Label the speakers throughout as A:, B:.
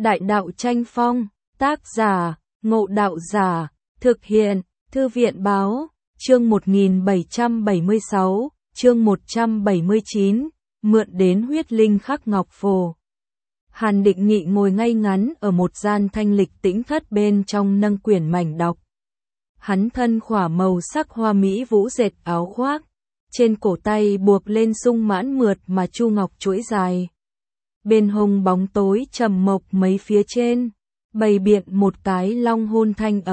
A: Đại đạo tranh phong, tác giả, Ngộ Đạo Giả, thực hiện, Thư viện báo, chương 1776, chương 179, mượn đến huyết linh khắc ngọc phù. Hàn Định Nghị ngồi ngay ngắn ở một gian thanh lịch tĩnh thất bên trong nâng quyển mảnh đọc. Hắn thân khỏa màu sắc hoa mỹ vũ dệt áo khoác, trên cổ tay buộc lên sung mãn mượt mà chu ngọc chuỗi dài. Bên hông bóng tối trầm mộc mấy phía trên, bày biện một cái long hôn thanh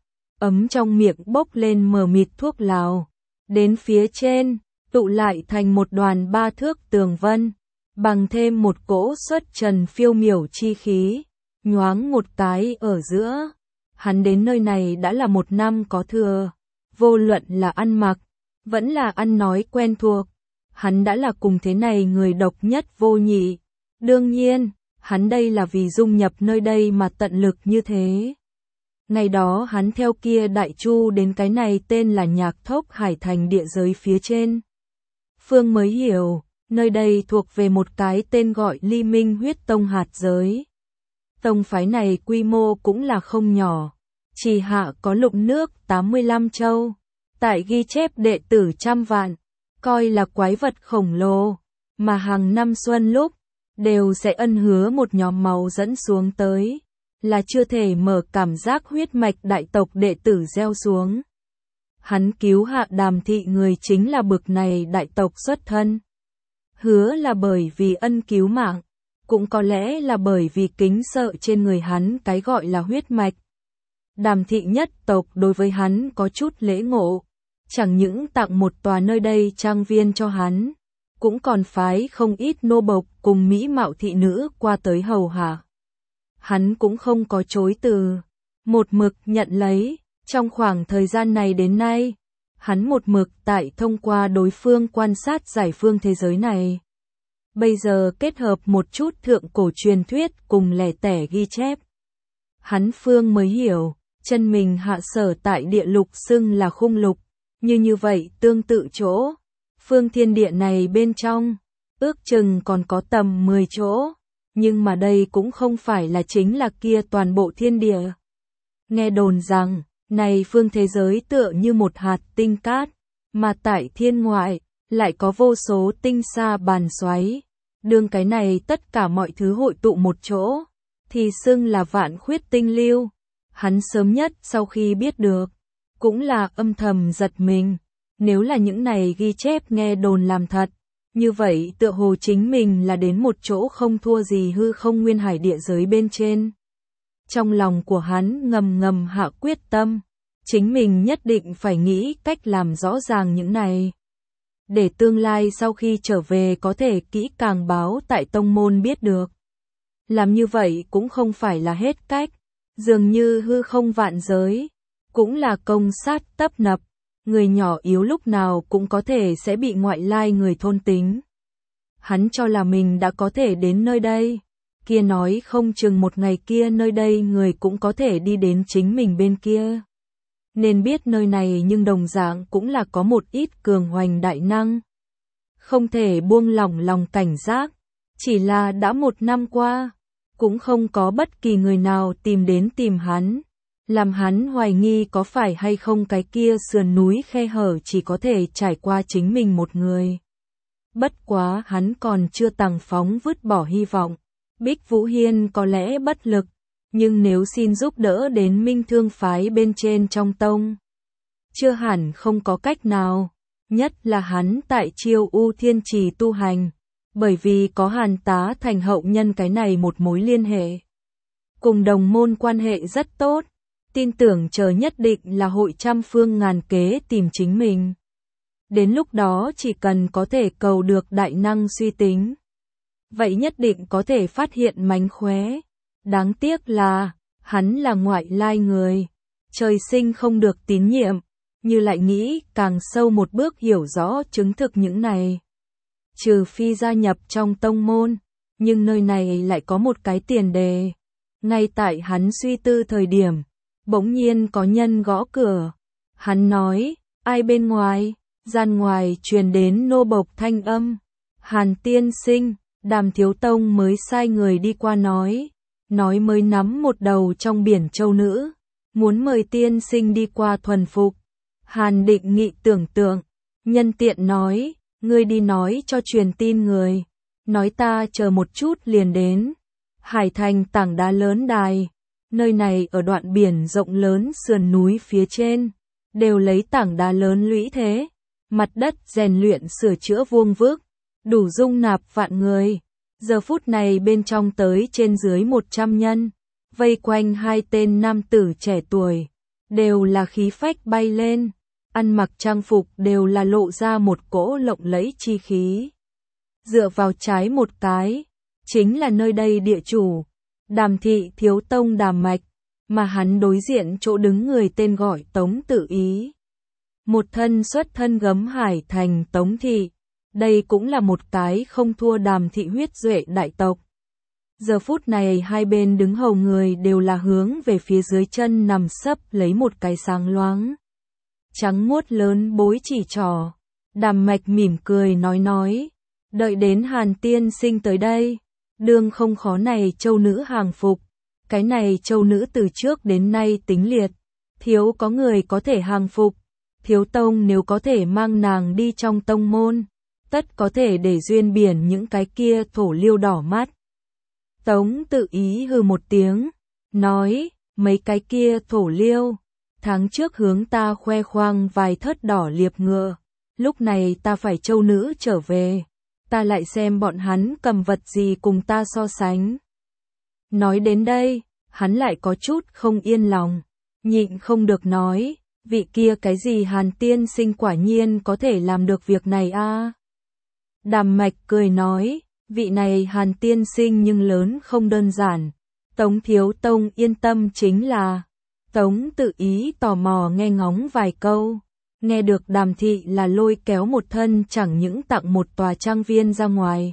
A: ấm trong miệng bốc lên mờ mịt thuốc lào. Đến phía trên, tụ lại thành một đoàn 3 thước tường vân, bằng thêm một cỗ xuất trần phiêu miểu chi khí, nhoáng một cái ở giữa. Hắn đến nơi này đã là 1 năm có thừa, vô luận là ăn mặc, vẫn là ăn nói quen thuộc. Hắn đã là cùng thế này người độc nhất vô nhị. Đương nhiên, hắn đây là vì dung nhập nơi đây mà tận lực như thế. Ngày đó hắn theo kia đại chu đến cái này tên là Nhạc Thốc Hải Thành địa giới phía trên. Phương mới hiểu, nơi đây thuộc về một cái tên gọi Ly Minh Huyết Tông hạt giới. Tông phái này quy mô cũng là không nhỏ, chỉ hạ có lục nước 85 châu, tại ghi chép đệ tử trăm vạn, coi là quái vật khổng lồ, mà hàng năm xuân lúc, đều sẽ ân hứa một nhóm máu dẫn xuống tới, là chưa thể mở cảm giác huyết mạch đại tộc đệ tử gieo xuống. Hắn cứu hạ Đàm thị người chính là bực này đại tộc xuất thân. Hứa là bởi vì ân cứu mạng, cũng có lẽ là bởi vì kính sợ trên người hắn cái gọi là huyết mạch. Đàm thị nhất tộc đối với hắn có chút lễ ngộ, chẳng những tặng một tòa nơi đây trang viên cho hắn, cũng còn phái không ít nô bộc cùng mỹ mạo thị nữ qua tới hầu hạ. Hắn cũng không có chối từ, một mực nhận lấy. Trong khoảng thời gian này đến nay, hắn một mực tại thông qua đối phương quan sát giải phương thế giới này. Bây giờ kết hợp một chút thượng cổ truyền thuyết cùng lẻ tẻ ghi chép. Hắn phương mới hiểu, chân mình hạ sở tại địa lục xưng là khung lục, như vậy tương tự chỗ. Phương thiên địa này bên trong, ước chừng còn có tầm 10 chỗ, nhưng mà đây cũng không phải là chính là kia toàn bộ thiên địa. Nghe đồn rằng, này phương thế giới tựa như một hạt tinh cát, mà tại thiên ngoại, lại có vô số tinh sa bàn xoáy. Đương cái này tất cả mọi thứ hội tụ một chỗ, thì xưng là vạn khuyết tinh lưu. Hắn sớm nhất sau khi biết được, cũng là âm thầm giật mình. Nếu là những này ghi chép nghe đồn làm thật, như vậy tựa hồ chính mình là đến một chỗ không thua gì hư không nguyên hải địa giới bên trên. Trong lòng của hắn ngầm hạ quyết tâm, chính mình nhất định phải nghĩ cách làm rõ ràng những này. Để tương lai sau khi trở về có thể kỹ càng báo tại tông môn biết được. Làm như vậy cũng không phải là hết cách, dường như hư không vạn giới, cũng là công sát tấp nập, người nhỏ yếu lúc nào cũng có thể sẽ bị ngoại lai người thôn tính. Hắn cho là mình đã có thể đến nơi đây. Kia nói không chừng một ngày kia nơi đây người cũng có thể đi đến chính mình bên kia. Nên biết nơi này nhưng đồng dạng cũng là có một ít cường hoành đại năng. Không thể buông lỏng lòng cảnh giác, chỉ là đã 1 năm qua, cũng không có bất kỳ người nào tìm hắn. Làm hắn hoài nghi có phải hay không cái kia sườn núi khe hở chỉ có thể trải qua chính mình một người. Bất quá hắn còn chưa tàng phóng vứt bỏ hy vọng. Bích Vũ Hiên có lẽ bất lực, nhưng nếu xin giúp đỡ đến Minh Thương phái bên trên trong tông, chưa hẳn không có cách nào, nhất là hắn tại Chiêu U Thiên Trì tu hành, bởi vì có Hàn Tá Thành hậu nhân cái này một mối liên hệ. Cùng đồng môn quan hệ rất tốt, tin tưởng chờ nhất định là hội trăm phương ngàn kế tìm chính mình. Đến lúc đó chỉ cần có thể cầu được đại năng suy tính, vậy nhất định có thể phát hiện mánh khóe. Đáng tiếc là, hắn là ngoại lai người, trời sinh không được tín nhiệm, như lại nghĩ càng sâu một bước hiểu rõ chứng thực những này. Trừ phi gia nhập trong tông môn, nhưng nơi này lại có một cái tiền đề. Ngay tại hắn suy tư thời điểm, bỗng nhiên có nhân gõ cửa. Hắn nói, ai bên ngoài? Gian ngoài truyền đến nô bộc thanh âm. Hàn tiên sinh. Đàm Thiếu Tông mới sai người đi qua nói, nói mới nắm một đầu trong biển châu nữ, muốn mời tiên sinh đi qua thuần phục. Hàn Định Nghị tưởng tượng, nhân tiện nói, ngươi đi nói cho truyền tin người, nói ta chờ một chút liền đến. Hải Thành tảng đá lớn đài, nơi này ở đoạn biển rộng lớn sườn núi phía trên, đều lấy tảng đá lớn lũy thế, mặt đất rèn luyện sửa chữa vuông vức, đủ dung nạp vạn người. Giờ phút này bên trong tới trên dưới 100 nhân, vây quanh hai tên nam tử trẻ tuổi, đều là khí phách bay lên, ăn mặc trang phục đều là lộ ra một cỗ lộng lẫy chi khí. Dựa vào trái một cái, chính là nơi đây địa chủ, Đàm thị thiếu tông Đàm Mạch, mà hắn đối diện chỗ đứng người tên gọi Tống Tự Ý. Một thân xuất thân gấm Hải Thành Tống thị, đây cũng là một cái không thua Đàm thị huyết duệ đại tộc. Giờ phút này hai bên đứng hầu người đều là hướng về phía dưới chân nằm sấp lấy một cái sáng loáng. Trắng muốt lớn bối chỉ trỏ, Đàm Mạch mỉm cười nói, đợi đến Hàn tiên sinh tới đây, đương không khó này châu nữ hàng phục, cái này châu nữ từ trước đến nay tính liệt, thiếu có người có thể hàng phục, thiếu tông nếu có thể mang nàng đi trong tông môn, tất có thể để duyên biển những cái kia thổ liêu đỏ mắt. Tống Tự Ý hừ một tiếng, nói, mấy cái kia thổ liêu, tháng trước hướng ta khoe khoang vài thớt đỏ liệp ngựa, lúc này ta phải châu nữ trở về, ta lại xem bọn hắn cầm vật gì cùng ta so sánh. Nói đến đây, hắn lại có chút không yên lòng, nhịn không được nói, vị kia cái gì Hàn tiên sinh quả nhiên có thể làm được việc này a. Đàm Mạch cười nói, vị này Hàn tiên sinh nhưng lớn không đơn giản, Tống thiếu tông yên tâm chính là. Tống Tự Ý tò mò nghe ngóng vài câu, nghe được Đàm thị là lôi kéo một thân chẳng những tặng một tòa trang viên ra ngoài,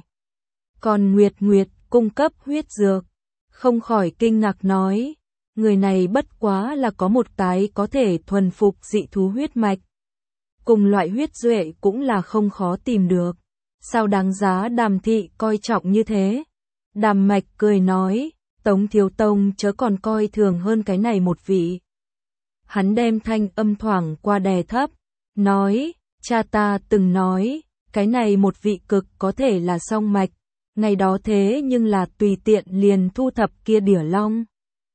A: còn Nguyệt Nguyệt cung cấp huyết dược, không khỏi kinh ngạc nói, người này bất quá là có một cái có thể thuần phục dị thú huyết mạch. Cùng loại huyết duệ cũng là không khó tìm được, sao đáng giá Đàm thị coi trọng như thế? Đàm Mạch cười nói, Tống thiếu tông chớ còn coi thường hơn cái này một vị. Hắn đem thanh âm thoảng qua đè thấp, nói, cha ta từng nói, cái này một vị cực có thể là song mạch, ngày đó thế nhưng là tùy tiện liền thu thập kia đỉa long.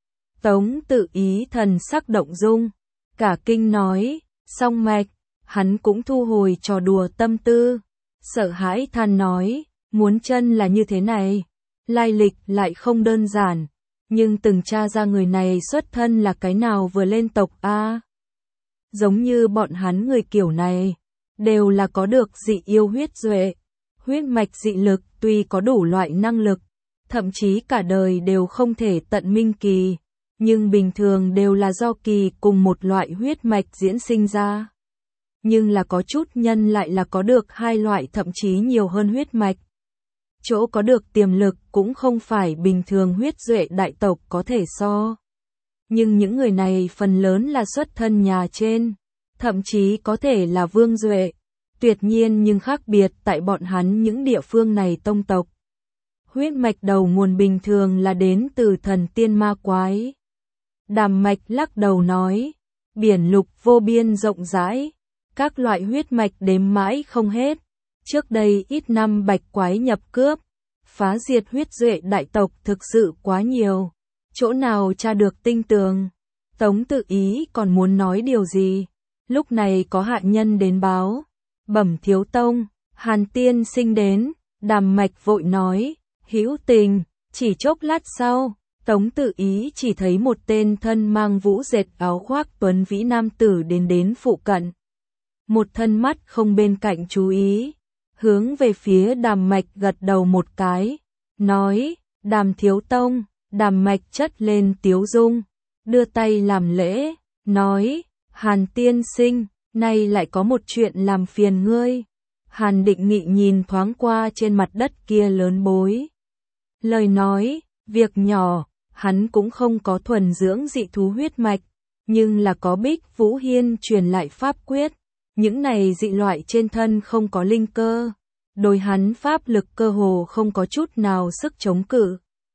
A: Tống Tự Ý thần sắc động dung, cả kinh nói, song mạch, hắn cũng thu hồi trò đùa tâm tư, sợ hãi than nói, muốn chân là như thế này, lai lịch lại không đơn giản, nhưng từng tra ra người này xuất thân là cái nào vừa lên tộc a. Giống như bọn hắn người kiểu này, đều là có được dị yêu huyết duệ, huyết mạch dị lực tuy có đủ loại năng lực, thậm chí cả đời đều không thể tận minh kỳ, nhưng bình thường đều là do kỳ cùng một loại huyết mạch diễn sinh ra. Nhưng là có chút nhân lại là có được hai loại thậm chí nhiều hơn huyết mạch. Chỗ có được tiềm lực cũng không phải bình thường huyết duệ đại tộc có thể so. Nhưng những người này phần lớn là xuất thân nhà trên, thậm chí có thể là vương duệ. Tuyệt nhiên nhưng khác biệt tại bọn hắn những địa phương này tông tộc. Huyết mạch đầu nguồn bình thường là đến từ thần tiên ma quái. Đàm Mạch lắc đầu nói, biển lục vô biên rộng rãi, các loại huyết mạch đếm mãi không hết. Trước đây ít năm bạch quái nhập cướp, phá diệt huyết duệ đại tộc thực sự quá nhiều, chỗ nào tra được tinh tường. Tống Tự Ý còn muốn nói điều gì, lúc này có hạ nhân đến báo, bẩm thiếu tông, Hàn tiên sinh đến. Đàm Mạch vội nói, hữu tình. Chỉ chốc lát sau, Tống Tự Ý chỉ thấy một tên thân mang vũ dệt áo khoác tuấn vĩ nam tử đến phụ cận. Một thân mắt không bên cạnh chú ý, hướng về phía Đàm Mạch gật đầu một cái, nói, Đàm thiếu tông. Đàm Mạch chất lên tiếu dung, đưa tay làm lễ, nói, Hàn tiên sinh, nay lại có một chuyện làm phiền ngươi. Hàn Định Nghị nhìn thoáng qua trên mặt đất kia lớn bối. Lời nói, việc nhỏ, hắn cũng không có thuần dưỡng dị thú huyết mạch, nhưng là có Bích Vũ Hiên truyền lại pháp quyết. Những này dị loại trên thân không có linh cơ, đối hắn pháp lực cơ hồ không có chút nào sức chống cự.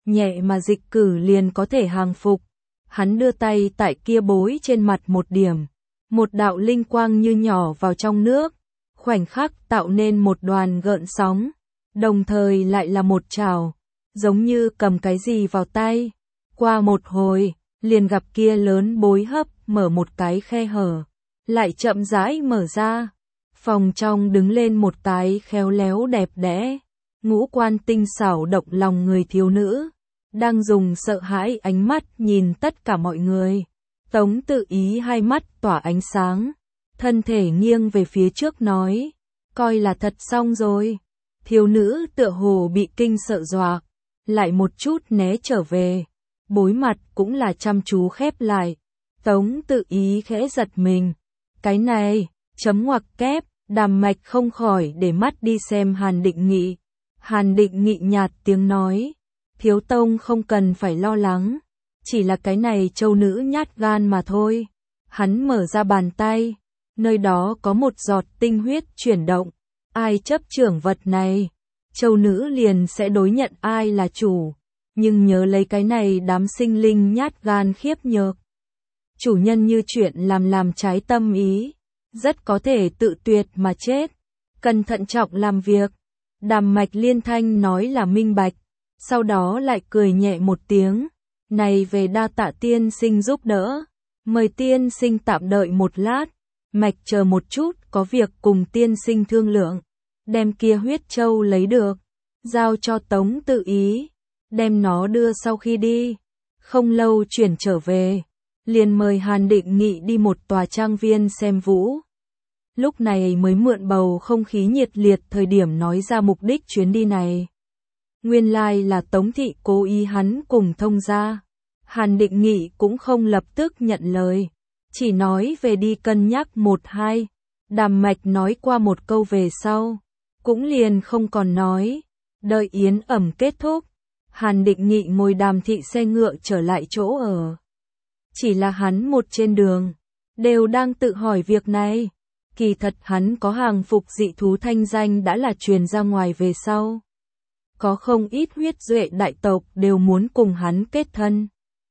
A: nhẹ mà dịch cử liền có thể hàng phục. Hắn đưa tay tại kia bối trên mặt một điểm, một đạo linh quang như nhỏ vào trong nước, khoảnh khắc tạo nên một đoàn gợn sóng, đồng thời lại là một chảo, giống như cầm cái gì vào tay. Qua một hồi, liền gặp kia lớn bối hấp mở một cái khe hở, lại chậm rãi mở ra. Phòng trong đứng lên một cái khéo léo đẹp đẽ, ngũ quan tinh xảo động lòng người thiếu nữ, đang dùng sợ hãi ánh mắt nhìn tất cả mọi người. Tống Tự Ý hai mắt tỏa ánh sáng, thân thể nghiêng về phía trước nói, coi là thật xong rồi. Thiếu nữ tựa hồ bị kinh sợ dọa, lại một chút né trở về, bối mặt cũng là chăm chú khép lại. Tống Tự Ý khẽ giật mình, cái này, chấm ngoặc kép. Đàm Mạch không khỏi để mắt đi xem Hàn Định Nghị. Hàn Định Nghị nhạt tiếng nói, thiếu tông không cần phải lo lắng, chỉ là cái này châu nữ nhát gan mà thôi. Hắn mở ra bàn tay, nơi đó có một giọt tinh huyết chuyển động, ai chấp trưởng vật này, châu nữ liền sẽ đối nhận ai là chủ, nhưng nhớ lấy cái này đám sinh linh nhát gan khiếp nhược. Chủ nhân như chuyện làm trái tâm ý, rất có thể tự tuyệt mà chết, cần thận trọng làm việc. Đàm Mạch liên thanh nói là minh bạch, sau đó lại cười nhẹ một tiếng, này về đa tạ tiên sinh giúp đỡ, mời tiên sinh tạm đợi một lát, Mạch chờ một chút có việc cùng tiên sinh thương lượng, đem kia huyết châu lấy được, giao cho Tống Tự Ý, đem nó đưa sau khi đi, không lâu chuyển trở về, liền mời Hàn Định Nghị đi một tòa trang viên xem vũ. Lúc này mới mượn bầu không khí nhiệt liệt thời điểm nói ra mục đích chuyến đi này. Nguyên lai là Tống thị cố ý hắn cùng thông gia. Hàn Định Nghị cũng không lập tức nhận lời, chỉ nói về đi cân nhắc một hai. Đàm Mạch nói qua một câu về sau, cũng liền không còn nói. Đợi yến ẩm kết thúc, Hàn Định Nghị ngồi Đàm thị xe ngựa trở lại chỗ ở. Chỉ là hắn một trên đường, đều đang tự hỏi việc này. Kỳ thật hắn có hàng phục dị thú thanh danh đã là truyền ra ngoài về sau. Có không ít huyết duệ đại tộc đều muốn cùng hắn kết thân.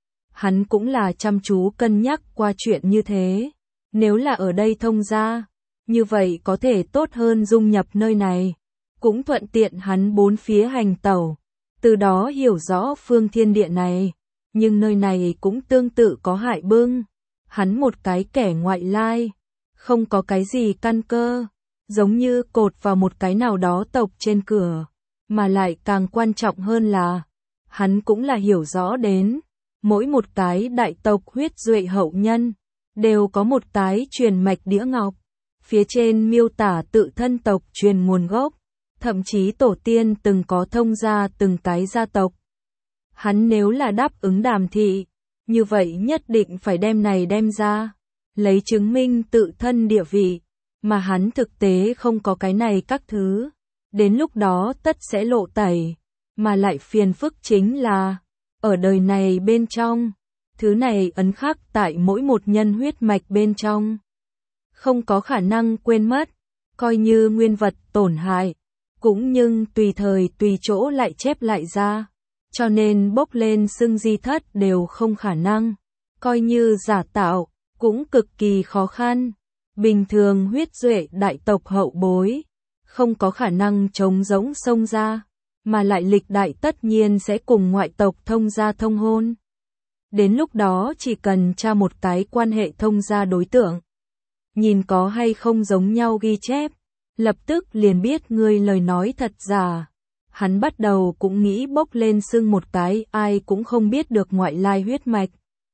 A: Hắn cũng là chăm chú cân nhắc qua chuyện như thế. Nếu là ở đây thông gia, như vậy có thể tốt hơn dung nhập nơi này. Cũng thuận tiện hắn bốn phía hành tẩu, từ đó hiểu rõ phương thiên địa này. Nhưng nơi này cũng tương tự có hại bưng. Hắn một cái kẻ ngoại lai, không có cái gì căn cơ, giống như cột vào một cái nào đó tộc trên cửa, mà lại càng quan trọng hơn là, hắn cũng là hiểu rõ đến, mỗi một cái đại tộc huyết duệ hậu nhân, đều có một cái truyền mạch đĩa ngọc, phía trên miêu tả tự thân tộc truyền nguồn gốc, thậm chí tổ tiên từng có thông gia từng cái gia tộc. Hắn nếu là đáp ứng Đàm thị, như vậy nhất định phải đem này đem ra, lấy chứng minh tự thân địa vị, mà hắn thực tế không có cái này các thứ, đến lúc đó tất sẽ lộ tẩy, mà lại phiền phức chính là, ở đời này bên trong, thứ này ấn khắc tại mỗi một nhân huyết mạch bên trong, không có khả năng quên mất, coi như nguyên vật tổn hại, cũng nhưng tùy thời tùy chỗ lại chép lại ra, cho nên bốc lên xưng di thất đều không khả năng, coi như giả tạo, cũng cực kỳ khó khăn. Bình thường huyết duệ đại tộc hậu bối, không có khả năng trống rỗng xông ra, mà lại lịch đại tất nhiên sẽ cùng ngoại tộc thông gia thông hôn. Đến lúc đó chỉ cần tra một cái quan hệ thông gia đối tượng, nhìn có hay không giống nhau ghi chép, lập tức liền biết người lời nói thật giả. Hắn bắt đầu cũng nghĩ bốc lên xưng một cái ai cũng không biết được ngoại lai huyết mạch.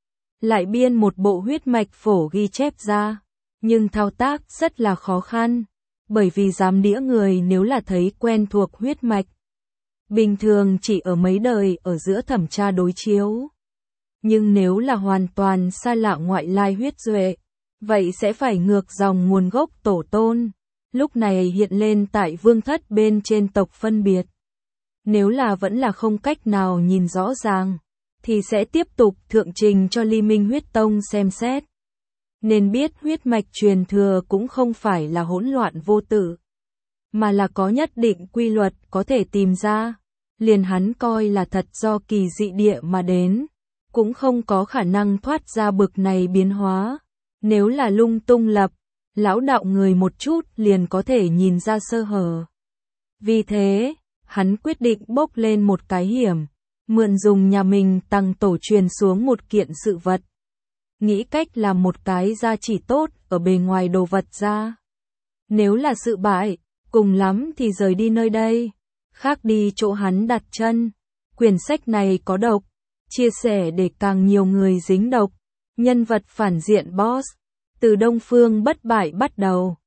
A: Lại biên một bộ huyết mạch phổ ghi chép ra, nhưng thao tác rất là khó khăn, bởi vì giám đĩa người nếu là thấy quen thuộc huyết mạch, bình thường chỉ ở mấy đời ở giữa thẩm tra đối chiếu. Nhưng nếu là hoàn toàn xa lạ ngoại lai huyết duệ, vậy sẽ phải ngược dòng nguồn gốc tổ tôn, lúc này hiện lên tại vương thất bên trên tộc phân biệt. Nếu là vẫn là không cách nào nhìn rõ ràng, thì sẽ tiếp tục thượng trình cho Ly Minh huyết tông xem xét. Nên biết huyết mạch truyền thừa cũng không phải là hỗn loạn vô tử, mà là có nhất định quy luật có thể tìm ra. liền hắn coi là thật do kỳ dị địa mà đến, cũng không có khả năng thoát ra bực này biến hóa. Nếu là lung tung lập, lão đạo người một chút liền có thể nhìn ra sơ hở. Vì thế, hắn quyết định bốc lên một cái hiểm, mượn dùng nhà mình tăng tổ truyền xuống một kiện sự vật. Nghĩ cách làm một cái gia chỉ tốt ở bề ngoài đồ vật ra. Nếu là sự bại, cùng lắm thì rời đi nơi đây, khác đi chỗ hắn đặt chân. Quyển sách này có độc, chia sẻ để càng nhiều người dính độc. Nhân vật phản diện boss, từ Đông Phương bất bại bắt đầu.